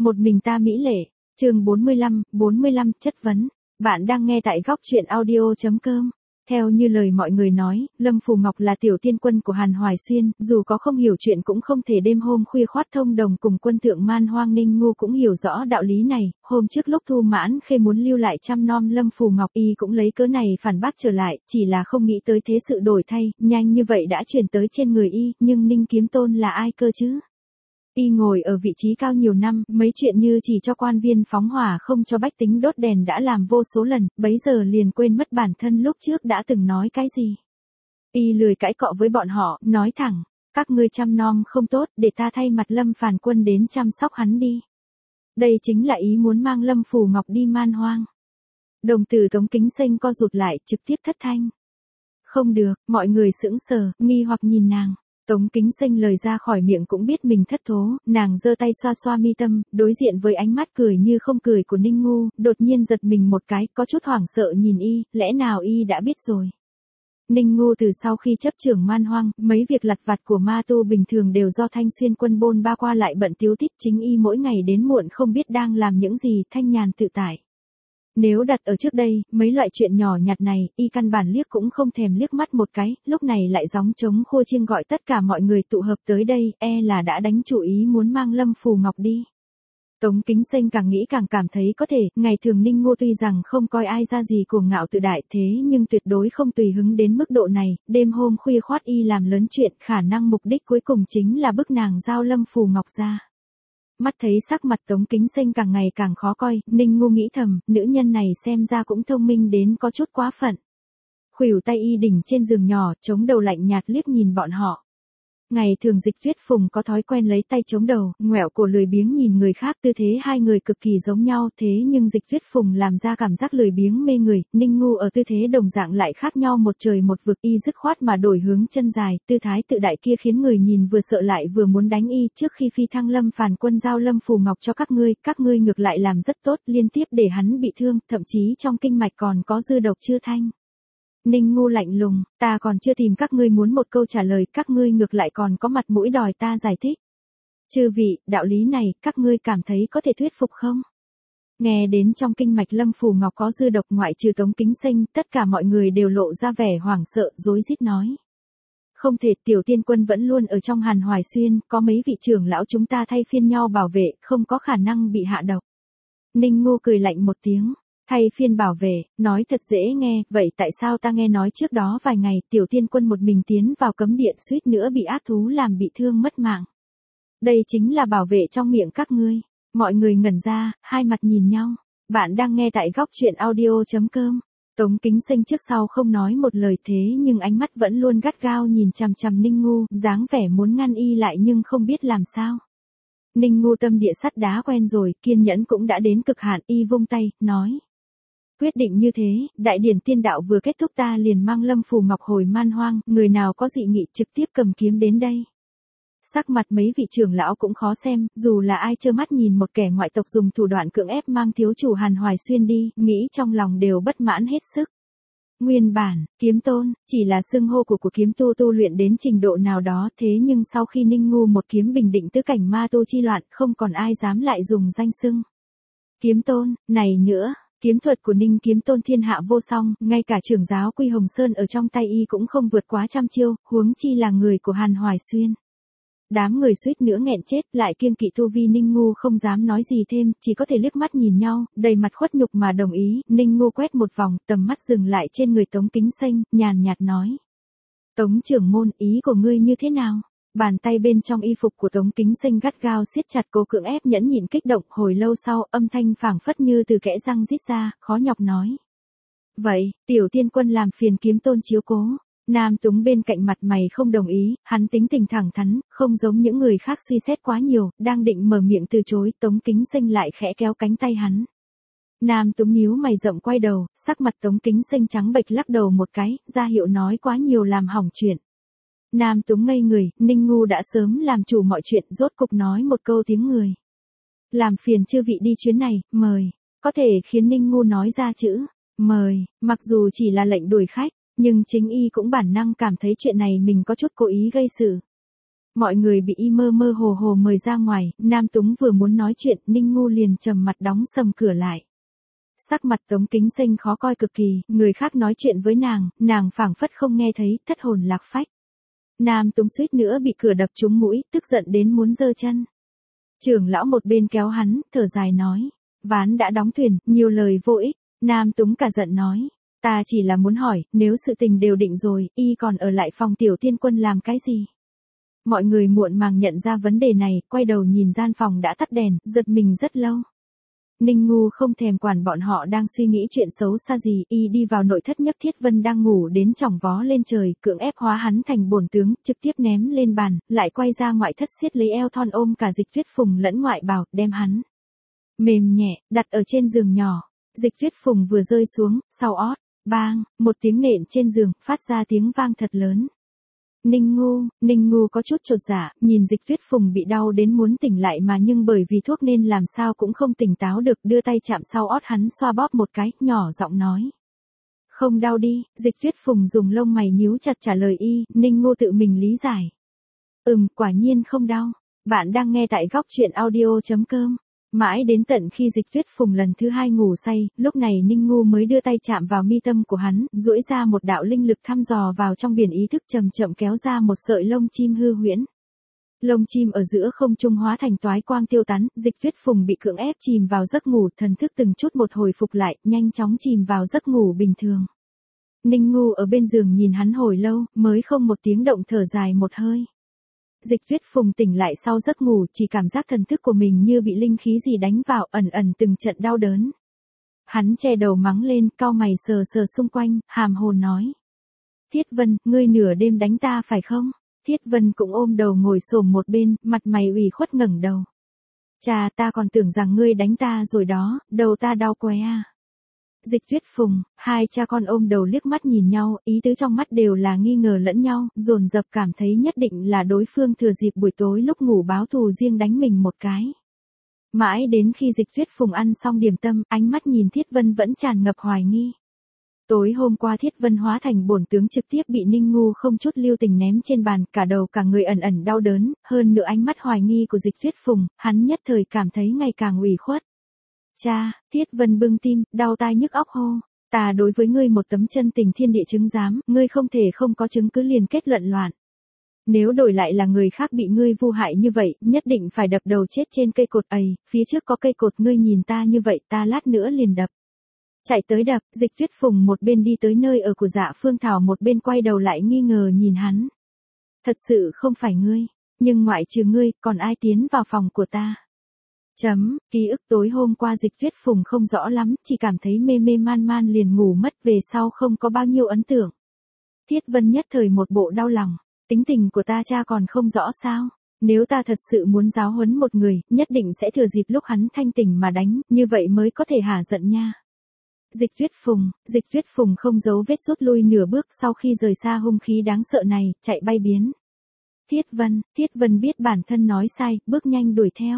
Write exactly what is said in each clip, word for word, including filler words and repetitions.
Một mình ta mỹ lệ, chương bốn mươi lăm, bốn mươi lăm, chất vấn. Bạn đang nghe tại góc truyện audio.com. Theo như lời mọi người nói, Lâm Phù Ngọc là tiểu tiên quân của Hàn Hoài Xuyên, dù có không hiểu chuyện cũng không thể đêm hôm khuya khoắt thông đồng cùng quân thượng Man Hoang. Ninh Ngu cũng hiểu rõ đạo lý này, hôm trước lúc Thu Mãn Khê muốn lưu lại chăm nom Lâm Phù Ngọc, y cũng lấy cớ này phản bác trở lại, chỉ là không nghĩ tới thế sự đổi thay, nhanh như vậy đã chuyển tới trên người y, nhưng Ninh Kiếm Tôn là ai cơ chứ? Y ngồi ở vị trí cao nhiều năm, mấy chuyện như chỉ cho quan viên phóng hỏa không cho bách tính đốt đèn đã làm vô số lần, bấy giờ liền quên mất bản thân lúc trước đã từng nói cái gì. Y lười cãi cọ với bọn họ, nói thẳng, các ngươi chăm nom không tốt, để ta thay mặt Lâm Phàn Quân đến chăm sóc hắn đi. Đây chính là ý muốn mang Lâm Phù Ngọc đi Man Hoang. Đồng tử Tống Kính Sinh co rụt lại, trực tiếp thất thanh. Không được, mọi người sững sờ, nghi hoặc nhìn nàng. Tống Kính Sinh lời ra khỏi miệng cũng biết mình thất thố, nàng giơ tay xoa xoa mi tâm, đối diện với ánh mắt cười như không cười của Ninh Ngu, đột nhiên giật mình một cái, có chút hoảng sợ nhìn y, lẽ nào y đã biết rồi. Ninh Ngu từ sau khi chấp trưởng Man Hoang, mấy việc lặt vặt của ma tu bình thường đều do Thanh Xuyên Quân bôn ba qua lại bận tíu tít, chính y mỗi ngày đến muộn không biết đang làm những gì, thanh nhàn tự tại. Nếu đặt ở trước đây, mấy loại chuyện nhỏ nhặt này, y căn bản liếc cũng không thèm liếc mắt một cái, lúc này lại gióng trống khua chiêng gọi tất cả mọi người tụ hợp tới đây, e là đã đánh chủ ý muốn mang Lâm Phù Ngọc đi. Tống Kính Sinh càng nghĩ càng cảm thấy có thể, ngày thường Ninh Ngô tuy rằng không coi ai ra gì cuồng ngạo tự đại thế nhưng tuyệt đối không tùy hứng đến mức độ này, đêm hôm khuya khoát y làm lớn chuyện, khả năng mục đích cuối cùng chính là bức nàng giao Lâm Phù Ngọc ra. Mắt thấy sắc mặt Tống Kính Sinh càng ngày càng khó coi, Ninh Ngu nghĩ thầm, nữ nhân này xem ra cũng thông minh đến có chút quá phận. Khuỷu tay y đỉnh trên giường nhỏ, chống đầu lạnh nhạt liếc nhìn bọn họ. Ngày thường Dịch Tuyết Phùng có thói quen lấy tay chống đầu, ngoẹo cổ lười biếng nhìn người khác, tư thế hai người cực kỳ giống nhau, thế nhưng Dịch Tuyết Phùng làm ra cảm giác lười biếng mê người, Ninh Ngu ở tư thế đồng dạng lại khác nhau một trời một vực, y dứt khoát mà đổi hướng chân dài, tư thái tự đại kia khiến người nhìn vừa sợ lại vừa muốn đánh y. Trước khi phi thăng Lâm Phàn Quân giao Lâm Phù Ngọc cho các ngươi, các ngươi ngược lại làm rất tốt, liên tiếp để hắn bị thương, thậm chí trong kinh mạch còn có dư độc chưa thanh. Ninh Ngu lạnh lùng, ta còn chưa tìm các ngươi muốn một câu trả lời, các ngươi ngược lại còn có mặt mũi đòi ta giải thích. Chư vị, đạo lý này, các ngươi cảm thấy có thể thuyết phục không? Nghe đến trong kinh mạch Lâm Phù Ngọc có dư độc, ngoại trừ Tống Kính Sinh, tất cả mọi người đều lộ ra vẻ hoảng sợ, rối rít nói. Không thể, tiểu tiên quân vẫn luôn ở trong Hàn Hoài Xuyên, có mấy vị trưởng lão chúng ta thay phiên nhau bảo vệ, không có khả năng bị hạ độc. Ninh Ngu cười lạnh một tiếng. Thay phiên bảo vệ, nói thật dễ nghe, vậy tại sao ta nghe nói trước đó vài ngày, tiểu tiên quân một mình tiến vào cấm điện suýt nữa bị ác thú làm bị thương mất mạng. Đây chính là bảo vệ trong miệng các ngươi. Mọi người ngẩn ra, hai mặt nhìn nhau. Bạn đang nghe tại góc truyện audio.com. Tống Kính Sinh trước sau không nói một lời thế nhưng ánh mắt vẫn luôn gắt gao nhìn chằm chằm Ninh Ngu, dáng vẻ muốn ngăn y lại nhưng không biết làm sao. Ninh Ngu tâm địa sắt đá quen rồi, kiên nhẫn cũng đã đến cực hạn, y vung tay, nói. Quyết định như thế, đại điển tiên đạo vừa kết thúc ta liền mang Lâm Phù Ngọc hồi Man Hoang, người nào có dị nghị trực tiếp cầm kiếm đến đây. Sắc mặt mấy vị trưởng lão cũng khó xem, dù là ai trơ mắt nhìn một kẻ ngoại tộc dùng thủ đoạn cưỡng ép mang thiếu chủ Hàn Hoài Xuyên đi, nghĩ trong lòng đều bất mãn hết sức. Nguyên bản, kiếm tôn, chỉ là xưng hô của của kiếm tu tu luyện đến trình độ nào đó, thế nhưng sau khi Ninh Ngu một kiếm bình định tứ cảnh ma tu chi loạn, không còn ai dám lại dùng danh xưng. Kiếm tôn, này nữa. Kiếm thuật của Ninh Kiếm Tôn thiên hạ vô song, ngay cả trưởng giáo Quy Hồng Sơn ở trong tay y cũng không vượt quá trăm chiêu, huống chi là người của Hàn Hoài Xuyên. Đám người suýt nữa nghẹn chết, lại kiêng kỵ tu vi Ninh Ngu không dám nói gì thêm, chỉ có thể liếc mắt nhìn nhau, đầy mặt khuất nhục mà đồng ý. Ninh Ngu quét một vòng, tầm mắt dừng lại trên người Tống Kính Sinh, nhàn nhạt nói. Tống trưởng môn, ý của ngươi như thế nào? Bàn tay bên trong y phục của Tống Kính Sinh gắt gao siết chặt, cố cưỡng ép nhẫn nhịn kích động, hồi lâu sau, âm thanh phảng phất như từ kẽ răng rít ra, khó nhọc nói. Vậy, tiểu tiên quân làm phiền kiếm tôn chiếu cố. Nam Túng bên cạnh mặt mày không đồng ý, hắn tính tình thẳng thắn, không giống những người khác suy xét quá nhiều, đang định mở miệng từ chối, Tống Kính Sinh lại khẽ kéo cánh tay hắn. Nam Túng nhíu mày rậm quay đầu, sắc mặt Tống Kính Sinh trắng bệch lắc đầu một cái, ra hiệu nói quá nhiều làm hỏng chuyện. Nam Túng ngây người, Ninh Ngu đã sớm làm chủ mọi chuyện, rốt cục nói một câu tiếng người. Làm phiền chư vị đi chuyến này, mời. Có thể khiến Ninh Ngu nói ra chữ, mời, mặc dù chỉ là lệnh đuổi khách, nhưng chính y cũng bản năng cảm thấy chuyện này mình có chút cố ý gây sự. Mọi người bị y mơ mơ hồ hồ mời ra ngoài, Nam Túng vừa muốn nói chuyện, Ninh Ngu liền trầm mặt đóng sầm cửa lại. Sắc mặt Tống Kính Sinh khó coi cực kỳ, người khác nói chuyện với nàng, nàng phảng phất không nghe thấy, thất hồn lạc phách. Nam Túng suýt nữa bị cửa đập trúng mũi, tức giận đến muốn giơ chân. Trưởng lão một bên kéo hắn, thở dài nói, ván đã đóng thuyền, nhiều lời vô ích. Nam Túng cả giận nói, ta chỉ là muốn hỏi, nếu sự tình đều định rồi, y còn ở lại phòng tiểu tiên quân làm cái gì? Mọi người muộn màng nhận ra vấn đề này, quay đầu nhìn gian phòng đã tắt đèn, giật mình rất lâu. Ninh Ngu không thèm quản bọn họ đang suy nghĩ chuyện xấu xa gì, y đi vào nội thất nhấc Thiết Vân đang ngủ đến chỏng vó lên trời, cưỡng ép hóa hắn thành bổn tướng, trực tiếp ném lên bàn, lại quay ra ngoại thất siết lấy eo thon ôm cả Dịch Tuyết Phùng lẫn ngoại bào, đem hắn mềm nhẹ, đặt ở trên giường nhỏ. Dịch Tuyết Phùng vừa rơi xuống, sau ót, bang, một tiếng nện trên giường, phát ra tiếng vang thật lớn. Ninh Ngu, Ninh Ngu có chút chột dạ, nhìn Dịch Tuyết Phùng bị đau đến muốn tỉnh lại mà nhưng bởi vì thuốc nên làm sao cũng không tỉnh táo được, đưa tay chạm sau ót hắn xoa bóp một cái, nhỏ giọng nói. Không đau đi, Dịch Tuyết Phùng dùng lông mày nhíu chặt trả lời y, Ninh Ngu tự mình lý giải. Ừm, quả nhiên không đau. Bạn đang nghe tại góc truyện audio chấm com. Mãi đến tận khi Dịch Tuyết Phùng lần thứ hai ngủ say, lúc này Ninh Ngu mới đưa tay chạm vào mi tâm của hắn, duỗi ra một đạo linh lực thăm dò vào trong biển ý thức, chậm chậm kéo ra một sợi lông chim hư huyễn. Lông chim ở giữa không trung hóa thành toái quang tiêu tán, Dịch Tuyết Phùng bị cưỡng ép chìm vào giấc ngủ, thần thức từng chút một hồi phục lại, nhanh chóng chìm vào giấc ngủ bình thường. Ninh Ngu ở bên giường nhìn hắn hồi lâu, mới không một tiếng động thở dài một hơi. Dịch Tuyết Phùng tỉnh lại sau giấc ngủ, chỉ cảm giác thần thức của mình như bị linh khí gì đánh vào, ẩn ẩn từng trận đau đớn. Hắn che đầu mắng lên, cau mày sờ sờ xung quanh, hàm hồn nói. Thiết Vân, ngươi nửa đêm đánh ta phải không? Thiết Vân cũng ôm đầu ngồi xổm một bên, mặt mày ủy khuất ngẩng đầu. Chà, ta còn tưởng rằng ngươi đánh ta rồi đó, đầu ta đau quá à. Dịch Tuyết Phùng, hai cha con ôm đầu liếc mắt nhìn nhau, ý tứ trong mắt đều là nghi ngờ lẫn nhau, dồn dập cảm thấy nhất định là đối phương thừa dịp buổi tối lúc ngủ báo thù riêng đánh mình một cái. Mãi đến khi Dịch Tuyết Phùng ăn xong điểm tâm, ánh mắt nhìn Thiết Vân vẫn tràn ngập hoài nghi. Tối hôm qua Thiết Vân hóa thành bổn tướng trực tiếp bị Ninh Ngu không chút lưu tình ném trên bàn, cả đầu cả người ẩn ẩn đau đớn, hơn nữa ánh mắt hoài nghi của Dịch Tuyết Phùng, hắn nhất thời cảm thấy ngày càng ủy khuất. Cha, Thiết Vân bưng tim, đau tai nhức óc hô. Ta đối với ngươi một tấm chân tình thiên địa chứng giám, ngươi không thể không có chứng cứ liền kết luận loạn. Nếu đổi lại là người khác bị ngươi vu hại như vậy, nhất định phải đập đầu chết trên cây cột ấy, phía trước có cây cột ngươi nhìn ta như vậy ta lát nữa liền đập. Chạy tới đập, Dịch Tuyết Phùng một bên đi tới nơi ở của Dạ Phương Thảo một bên quay đầu lại nghi ngờ nhìn hắn. Thật sự không phải ngươi, nhưng ngoại trừ ngươi, còn ai tiến vào phòng của ta? Chấm, ký ức tối hôm qua Dịch Tuyết Phùng không rõ lắm, chỉ cảm thấy mê mê man man liền ngủ mất, về sau không có bao nhiêu ấn tượng. Thiết Vân nhất thời một bộ đau lòng, tính tình của ta cha còn không rõ sao? Nếu ta thật sự muốn giáo huấn một người, nhất định sẽ thừa dịp lúc hắn thanh tỉnh mà đánh, như vậy mới có thể hả giận nha. Dịch Tuyết Phùng, Dịch Tuyết Phùng không giấu vết rút lui nửa bước sau khi rời xa hung khí đáng sợ này, chạy bay biến. Thiết Vân, Thiết Vân biết bản thân nói sai, bước nhanh đuổi theo.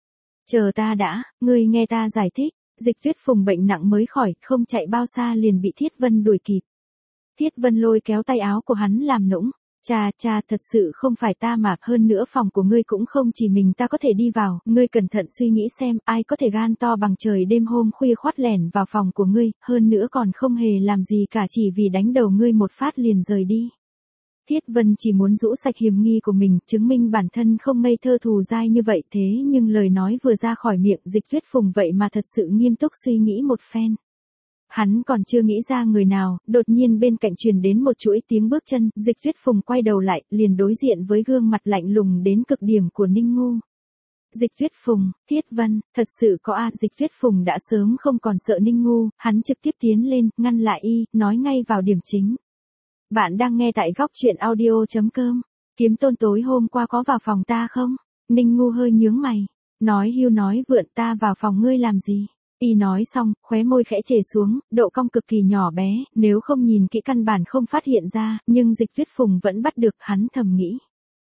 Chờ ta đã, ngươi nghe ta giải thích, Dịch Tuyết Phùng bệnh nặng mới khỏi, không chạy bao xa liền bị Thiết Vân đuổi kịp. Thiết Vân lôi kéo tay áo của hắn làm nũng, cha cha thật sự không phải ta mà, hơn nữa phòng của ngươi cũng không chỉ mình ta có thể đi vào, ngươi cẩn thận suy nghĩ xem ai có thể gan to bằng trời đêm hôm khuya khoắt lẻn vào phòng của ngươi, hơn nữa còn không hề làm gì cả chỉ vì đánh đầu ngươi một phát liền rời đi. Thiết Vân chỉ muốn rũ sạch hiểm nghi của mình, chứng minh bản thân không ngây thơ thù dai như vậy, thế nhưng lời nói vừa ra khỏi miệng Dịch Tuyết Phùng vậy mà thật sự nghiêm túc suy nghĩ một phen. Hắn còn chưa nghĩ ra người nào, đột nhiên bên cạnh truyền đến một chuỗi tiếng bước chân, Dịch Tuyết Phùng quay đầu lại, liền đối diện với gương mặt lạnh lùng đến cực điểm của Ninh Ngu. Dịch Tuyết Phùng, Thiết Vân, thật sự có a, Dịch Tuyết Phùng đã sớm không còn sợ Ninh Ngu, hắn trực tiếp tiến lên, ngăn lại y, nói ngay vào điểm chính. Bạn đang nghe tại góc truyện audio chấm com. Kiếm Tôn tối hôm qua có vào phòng ta không? Ninh Ngu hơi nhướng mày. Nói hưu nói vượn, ta vào phòng ngươi làm gì? Y nói xong, khóe môi khẽ chề xuống, độ cong cực kỳ nhỏ bé, nếu không nhìn kỹ căn bản không phát hiện ra, nhưng Dịch Tuyết Phùng vẫn bắt được, hắn thầm nghĩ.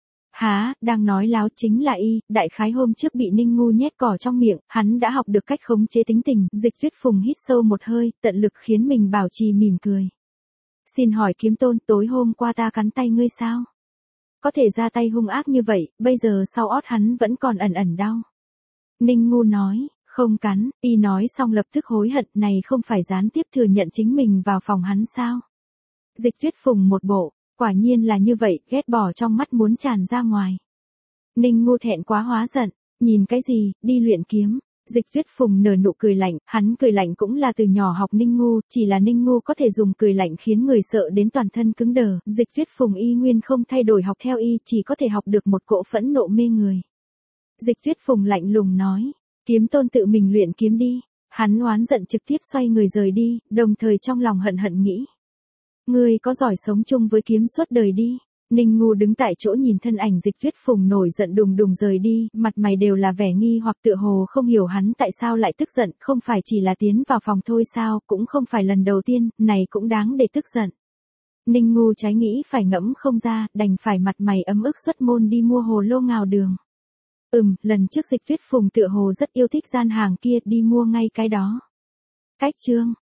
Há, đang nói láo chính là y, đại khái hôm trước bị Ninh Ngu nhét cỏ trong miệng, hắn đã học được cách khống chế tính tình, Dịch Tuyết Phùng hít sâu một hơi, tận lực khiến mình bảo trì mỉm cười. Xin hỏi Kiếm Tôn, tối hôm qua ta cắn tay ngươi sao? có thể ra tay hung ác như vậy, bây giờ sau ót hắn vẫn còn ẩn ẩn đau. Ninh Ngu nói, không cắn, y nói xong lập tức hối hận, này không phải gián tiếp thừa nhận chính mình vào phòng hắn sao. Dịch Tuyết Phùng một bộ, quả nhiên là như vậy, ghét bỏ trong mắt muốn tràn ra ngoài. Ninh Ngu thẹn quá hóa giận, nhìn cái gì, đi luyện kiếm. Dịch Tuyết Phùng nở nụ cười lạnh, hắn cười lạnh cũng là từ nhỏ học Ninh Ngu, chỉ là Ninh Ngu có thể dùng cười lạnh khiến người sợ đến toàn thân cứng đờ, Dịch Tuyết Phùng y nguyên không thay đổi học theo y, chỉ có thể học được một cỗ phẫn nộ mê người. Dịch Tuyết Phùng lạnh lùng nói, Kiếm Tôn tự mình luyện kiếm đi, hắn oán giận trực tiếp xoay người rời đi, đồng thời trong lòng hận hận nghĩ. Ngươi có giỏi sống chung với kiếm suốt đời đi. Ninh Ngu đứng tại chỗ nhìn thân ảnh Dịch Tuyết Phùng nổi giận đùng đùng rời đi, mặt mày đều là vẻ nghi hoặc tựa hồ không hiểu hắn tại sao lại tức giận, không phải chỉ là tiến vào phòng thôi sao, cũng không phải lần đầu tiên, này cũng đáng để tức giận. Ninh Ngu trái nghĩ phải ngẫm không ra, đành phải mặt mày ấm ức xuất môn đi mua hồ lô ngào đường. Ừm, lần trước Dịch Tuyết Phùng tựa hồ rất yêu thích gian hàng kia, đi mua ngay cái đó. Cách chương